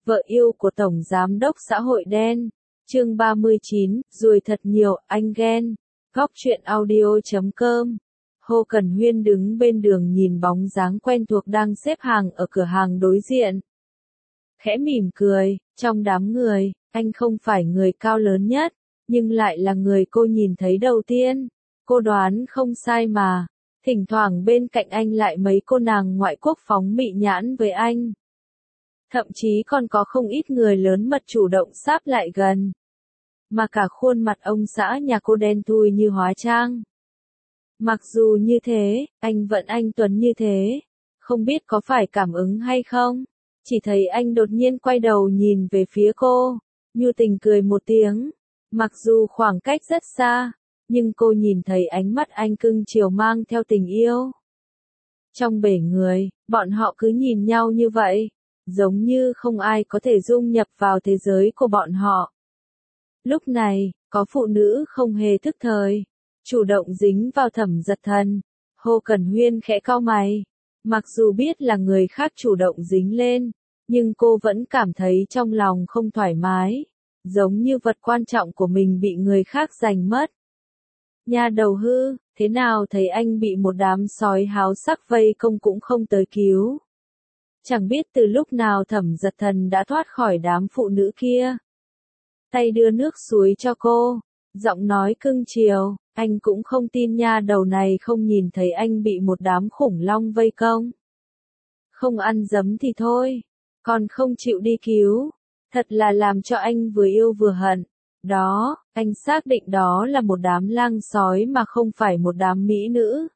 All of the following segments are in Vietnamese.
Vợ yêu của Tổng Giám đốc xã hội đen. Chương 39, ruồi thật nhiều, anh ghen. Góc truyện audio.com. Hồ Cẩn Huyên đứng bên đường nhìn bóng dáng quen thuộc đang xếp hàng ở cửa hàng đối diện. Khẽ mỉm cười, trong đám người, anh không phải người cao lớn nhất, nhưng lại là người cô nhìn thấy đầu tiên. Cô đoán không sai mà, thỉnh thoảng bên cạnh anh lại mấy cô nàng ngoại quốc phóng mị nhãn với anh. Thậm chí còn có không ít người lớn mật chủ động sáp lại gần. Mà cả khuôn mặt ông xã nhà cô đen thui như hóa trang. Mặc dù như thế, anh vẫn anh tuấn như thế. Không biết có phải cảm ứng hay không? Chỉ thấy anh đột nhiên quay đầu nhìn về phía cô, nhu tình cười một tiếng. Mặc dù khoảng cách rất xa, nhưng cô nhìn thấy ánh mắt anh cưng chiều mang theo tình yêu. Trong bể người, bọn họ cứ nhìn nhau như vậy, giống như không ai có thể dung nhập vào thế giới của bọn họ. Lúc này, có phụ nữ không hề thức thời, chủ động dính vào Thẩm Dật Thần. Hồ Cẩn Huyên khẽ cau mày. Mặc dù biết là người khác chủ động dính lên, nhưng cô vẫn cảm thấy trong lòng không thoải mái, giống như vật quan trọng của mình bị người khác giành mất. Nha đầu hư, thế nào thấy anh bị một đám sói háo sắc vây công cũng không tới cứu. Chẳng biết từ lúc nào Thẩm Dật Thần đã thoát khỏi đám phụ nữ kia. Tay đưa nước suối cho cô, giọng nói cưng chiều, anh cũng không tin nha đầu này không nhìn thấy anh bị một đám khủng long vây công. Không ăn dấm thì thôi, còn không chịu đi cứu, thật là làm cho anh vừa yêu vừa hận. Đó, anh xác định đó là một đám lang sói mà không phải một đám mỹ nữ.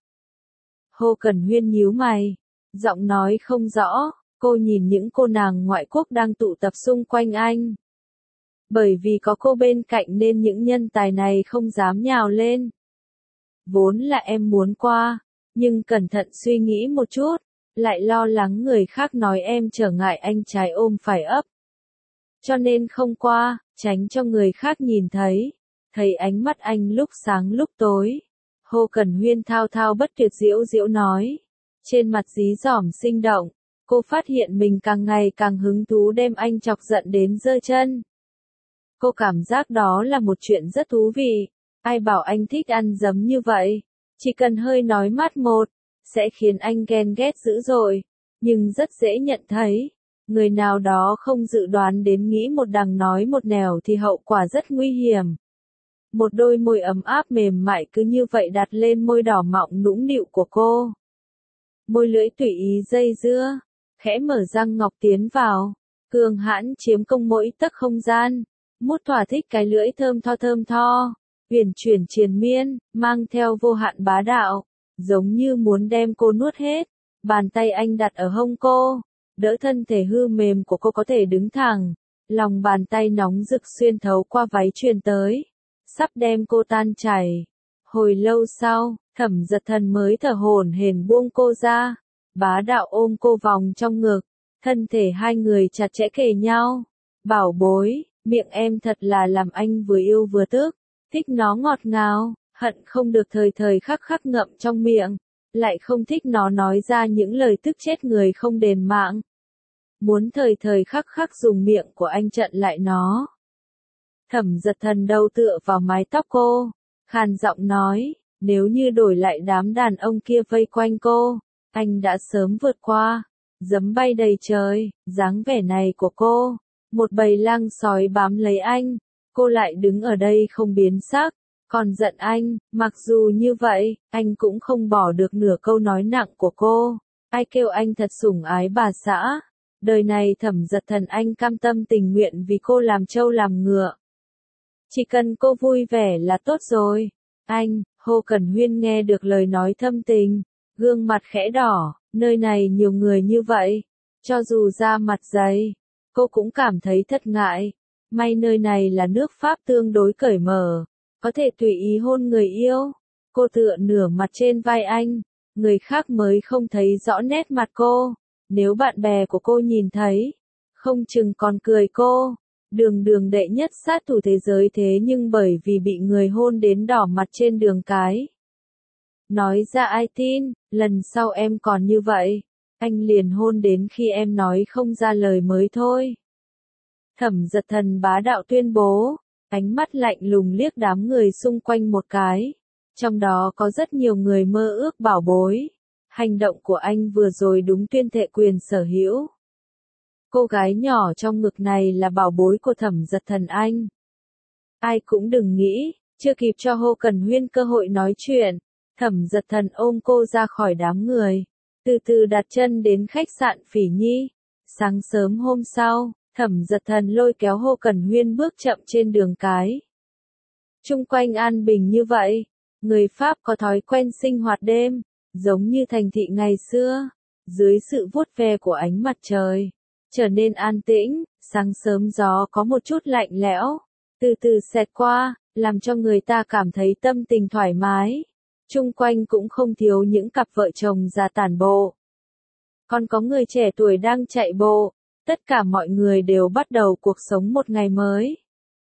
Hồ Cẩn Huyên nhíu mày, giọng nói không rõ, cô nhìn những cô nàng ngoại quốc đang tụ tập xung quanh anh. Bởi vì có cô bên cạnh nên những nhân tài này không dám nhào lên. Vốn là em muốn qua, nhưng cẩn thận suy nghĩ một chút, lại lo lắng người khác nói em trở ngại anh trái ôm phải ấp. Cho nên không qua, tránh cho người khác nhìn thấy ánh mắt anh lúc sáng lúc tối. Hồ Cẩn Huyên thao thao bất tuyệt diễu diễu nói. Trên mặt dí dỏm sinh động, cô phát hiện mình càng ngày càng hứng thú đem anh chọc giận đến giơ chân. Cô cảm giác đó là một chuyện rất thú vị. Ai bảo anh thích ăn dấm như vậy? Chỉ cần hơi nói mát một, sẽ khiến anh ghen ghét dữ dội. Nhưng rất dễ nhận thấy, người nào đó không dự đoán đến nghĩ một đằng nói một nẻo thì hậu quả rất nguy hiểm. Một đôi môi ấm áp mềm mại cứ như vậy đặt lên môi đỏ mọng nũng nịu của cô. Môi lưỡi tùy ý dây dưa, khẽ mở răng ngọc tiến vào, cường hãn chiếm công mỗi tấc không gian. Mút thỏa thích cái lưỡi thơm tho, huyền chuyển triền miên, mang theo vô hạn bá đạo, giống như muốn đem cô nuốt hết. Bàn tay anh đặt ở hông cô, đỡ thân thể hư mềm của cô có thể đứng thẳng, lòng bàn tay nóng rực xuyên thấu qua váy truyền tới, sắp đem cô tan chảy. Hồi lâu sau, Thẩm Dật Thần mới thở hổn hển buông cô ra, bá đạo ôm cô vòng trong ngực, thân thể hai người chặt chẽ kề nhau. Bảo bối, miệng em thật là làm anh vừa yêu vừa tức, thích nó ngọt ngào, hận không được thời thời khắc khắc ngậm trong miệng, lại không thích nó nói ra những lời tức chết người không đền mạng. Muốn thời thời khắc khắc dùng miệng của anh chặn lại nó. Thẩm Dật Thần đầu tựa vào mái tóc cô, khàn giọng nói, nếu như đổi lại đám đàn ông kia vây quanh cô, anh đã sớm vượt qua. Giấm bay đầy trời, dáng vẻ này của cô. Một bầy lang sói bám lấy anh, cô lại đứng ở đây không biến sắc, còn giận anh. Mặc dù như vậy, anh cũng không bỏ được nửa câu nói nặng của cô. Ai kêu anh thật sủng ái bà xã. Đời này Thẩm Dật Thần anh cam tâm tình nguyện vì cô làm trâu làm ngựa. Chỉ cần cô vui vẻ là tốt rồi. Anh, Hồ Cẩn Huyên nghe được lời nói thâm tình, gương mặt khẽ đỏ, nơi này nhiều người như vậy, cho dù da mặt dày, cô cũng cảm thấy thất ngại. May nơi này là nước Pháp tương đối cởi mở, có thể tùy ý hôn người yêu. Cô tựa nửa mặt trên vai anh, người khác mới không thấy rõ nét mặt cô. Nếu bạn bè của cô nhìn thấy, không chừng còn cười cô. Đường đệ nhất sát thủ thế giới thế nhưng bởi vì bị người hôn đến đỏ mặt trên đường cái. Nói ra ai tin, lần sau em còn như vậy, anh liền hôn đến khi em nói không ra lời mới thôi. Thẩm Giật Thần bá đạo tuyên bố, ánh mắt lạnh lùng liếc đám người xung quanh một cái. Trong đó có rất nhiều người mơ ước bảo bối. Hành động của anh vừa rồi đúng tuyên thệ quyền sở hữu. Cô gái nhỏ trong ngực này là bảo bối của Thẩm Giật Thần anh. Ai cũng đừng nghĩ, chưa kịp cho Hồ Cẩn Huyên cơ hội nói chuyện. Thẩm Giật Thần ôm cô ra khỏi đám người. Từ từ đặt chân đến khách sạn Phỉ Nhi. Sáng sớm hôm sau, Thẩm Giật Thần lôi kéo Hồ Cẩn Huyên bước chậm trên đường cái. Chung quanh an bình như vậy, người Pháp có thói quen sinh hoạt đêm, giống như thành thị ngày xưa, dưới sự vuốt ve của ánh mặt trời, trở nên an tĩnh, sáng sớm gió có một chút lạnh lẽo, từ từ xẹt qua, làm cho người ta cảm thấy tâm tình thoải mái. Chung quanh cũng không thiếu những cặp vợ chồng già tản bộ. Còn có người trẻ tuổi đang chạy bộ, tất cả mọi người đều bắt đầu cuộc sống một ngày mới.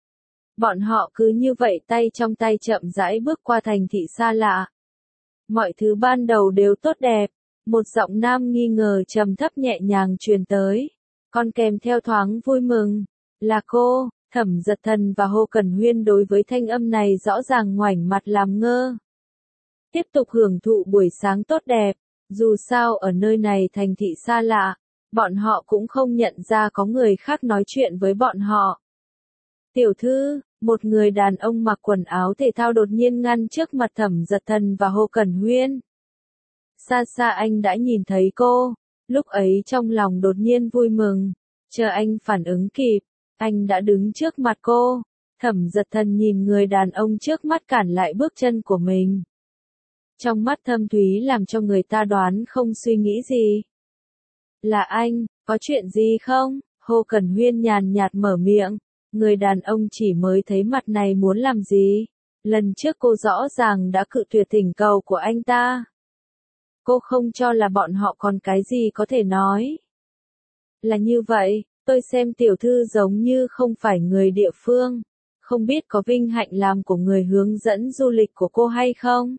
Bọn họ cứ như vậy tay trong tay chậm rãi bước qua thành thị xa lạ. Mọi thứ ban đầu đều tốt đẹp, một giọng nam nghi ngờ trầm thấp nhẹ nhàng truyền tới, còn kèm theo thoáng vui mừng, là cô. Thẩm Giật Thần và Hồ Cẩn Huyên đối với thanh âm này rõ ràng ngoảnh mặt làm ngơ. Tiếp tục hưởng thụ buổi sáng tốt đẹp, dù sao ở nơi này thành thị xa lạ, bọn họ cũng không nhận ra có người khác nói chuyện với bọn họ. Tiểu thư, một người đàn ông mặc quần áo thể thao đột nhiên ngăn trước mặt Thẩm Giật Thần và Hồ Cẩn Huyên. Xa xa anh đã nhìn thấy cô, lúc ấy trong lòng đột nhiên vui mừng, chờ anh phản ứng kịp, anh đã đứng trước mặt cô. Thẩm Giật Thần nhìn người đàn ông trước mắt cản lại bước chân của mình. Trong mắt thâm thúy làm cho người ta đoán không suy nghĩ gì. Là anh, có chuyện gì không? Hồ Cẩn Huyên nhàn nhạt mở miệng. Người đàn ông chỉ mới thấy mặt này muốn làm gì? Lần trước cô rõ ràng đã cự tuyệt thỉnh cầu của anh ta. Cô không cho là bọn họ còn cái gì có thể nói. Là như vậy, tôi xem tiểu thư giống như không phải người địa phương. Không biết có vinh hạnh làm của người hướng dẫn du lịch của cô hay không?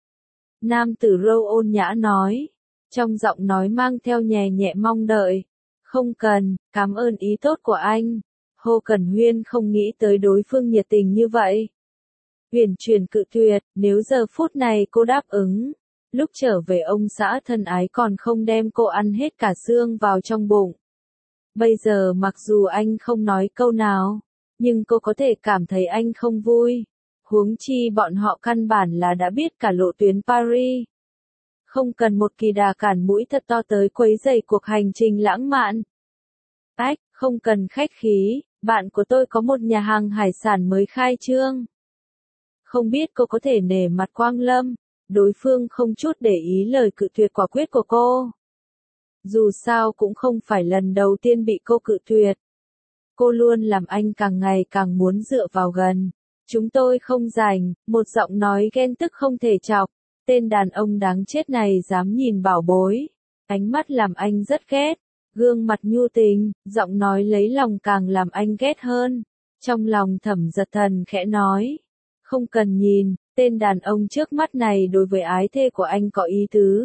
Nam tử râu ôn nhã nói. Trong giọng nói mang theo nhẹ nhẹ mong đợi. Không cần, cảm ơn ý tốt của anh. Hồ Cẩn Huyên không nghĩ tới đối phương nhiệt tình như vậy. Huyền chuyển cự tuyệt, nếu giờ phút này cô đáp ứng. Lúc trở về ông xã thân ái còn không đem cô ăn hết cả xương vào trong bụng. Bây giờ mặc dù anh không nói câu nào, nhưng cô có thể cảm thấy anh không vui. Huống chi bọn họ căn bản là đã biết cả lộ tuyến Paris. Không cần một kỳ đà cản mũi thật to tới quấy rầy cuộc hành trình lãng mạn. Ách, không cần khách khí, bạn của tôi có một nhà hàng hải sản mới khai trương. Không biết cô có thể nể mặt Quang Lâm. Đối phương không chút để ý lời cự tuyệt quả quyết của cô. Dù sao cũng không phải lần đầu tiên bị cô cự tuyệt. Cô luôn làm anh càng ngày càng muốn dựa vào gần. Chúng tôi không rảnh, một giọng nói ghen tức không thể chọc. Tên đàn ông đáng chết này dám nhìn bảo bối. Ánh mắt làm anh rất ghét. Gương mặt nhu tình, giọng nói lấy lòng càng làm anh ghét hơn. Trong lòng Thẩm Giật Thần khẽ nói. Không cần nhìn, tên đàn ông trước mắt này đối với ái thê của anh có ý tứ.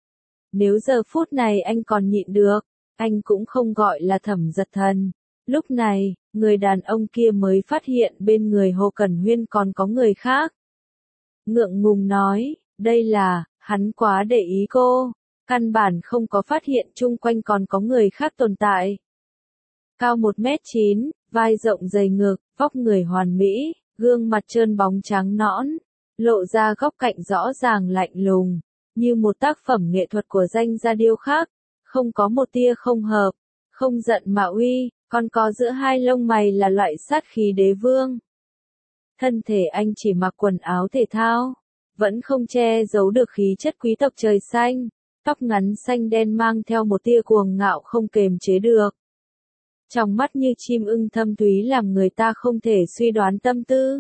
Nếu giờ phút này anh còn nhịn được, anh cũng không gọi là Thẩm Giật Thần. Lúc này, người đàn ông kia mới phát hiện bên người Hồ Cẩn Huyên còn có người khác. Ngượng ngùng nói, đây là, hắn quá để ý cô, căn bản không có phát hiện chung quanh còn có người khác tồn tại. Cao 1m9, vai rộng dày ngực, vóc người hoàn mỹ, gương mặt trơn bóng trắng nõn, lộ ra góc cạnh rõ ràng lạnh lùng, như một tác phẩm nghệ thuật của danh gia điêu khắc, không có một tia không hợp, không giận mà uy, còn có giữa hai lông mày là loại sát khí đế vương. Thân thể anh chỉ mặc quần áo thể thao, vẫn không che giấu được khí chất quý tộc trời xanh, tóc ngắn xanh đen mang theo một tia cuồng ngạo không kềm chế được. Trong mắt như chim ưng thâm thúy làm người ta không thể suy đoán tâm tư.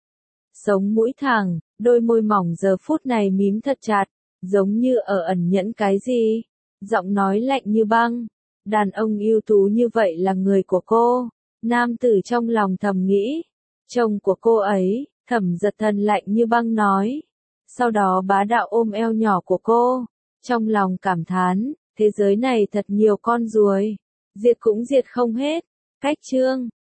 Sống mũi thẳng, đôi môi mỏng giờ phút này mím thật chặt, giống như ở ẩn nhẫn cái gì. Giọng nói lạnh như băng. Đàn ông ưu tú như vậy là người của cô. Nam tử trong lòng thầm nghĩ. Chồng của cô ấy, Thẩm Giật Thần lạnh như băng nói. Sau đó bá đạo ôm eo nhỏ của cô. Trong lòng cảm thán, thế giới này thật nhiều con ruồi. Diệt cũng diệt không hết. Cách chương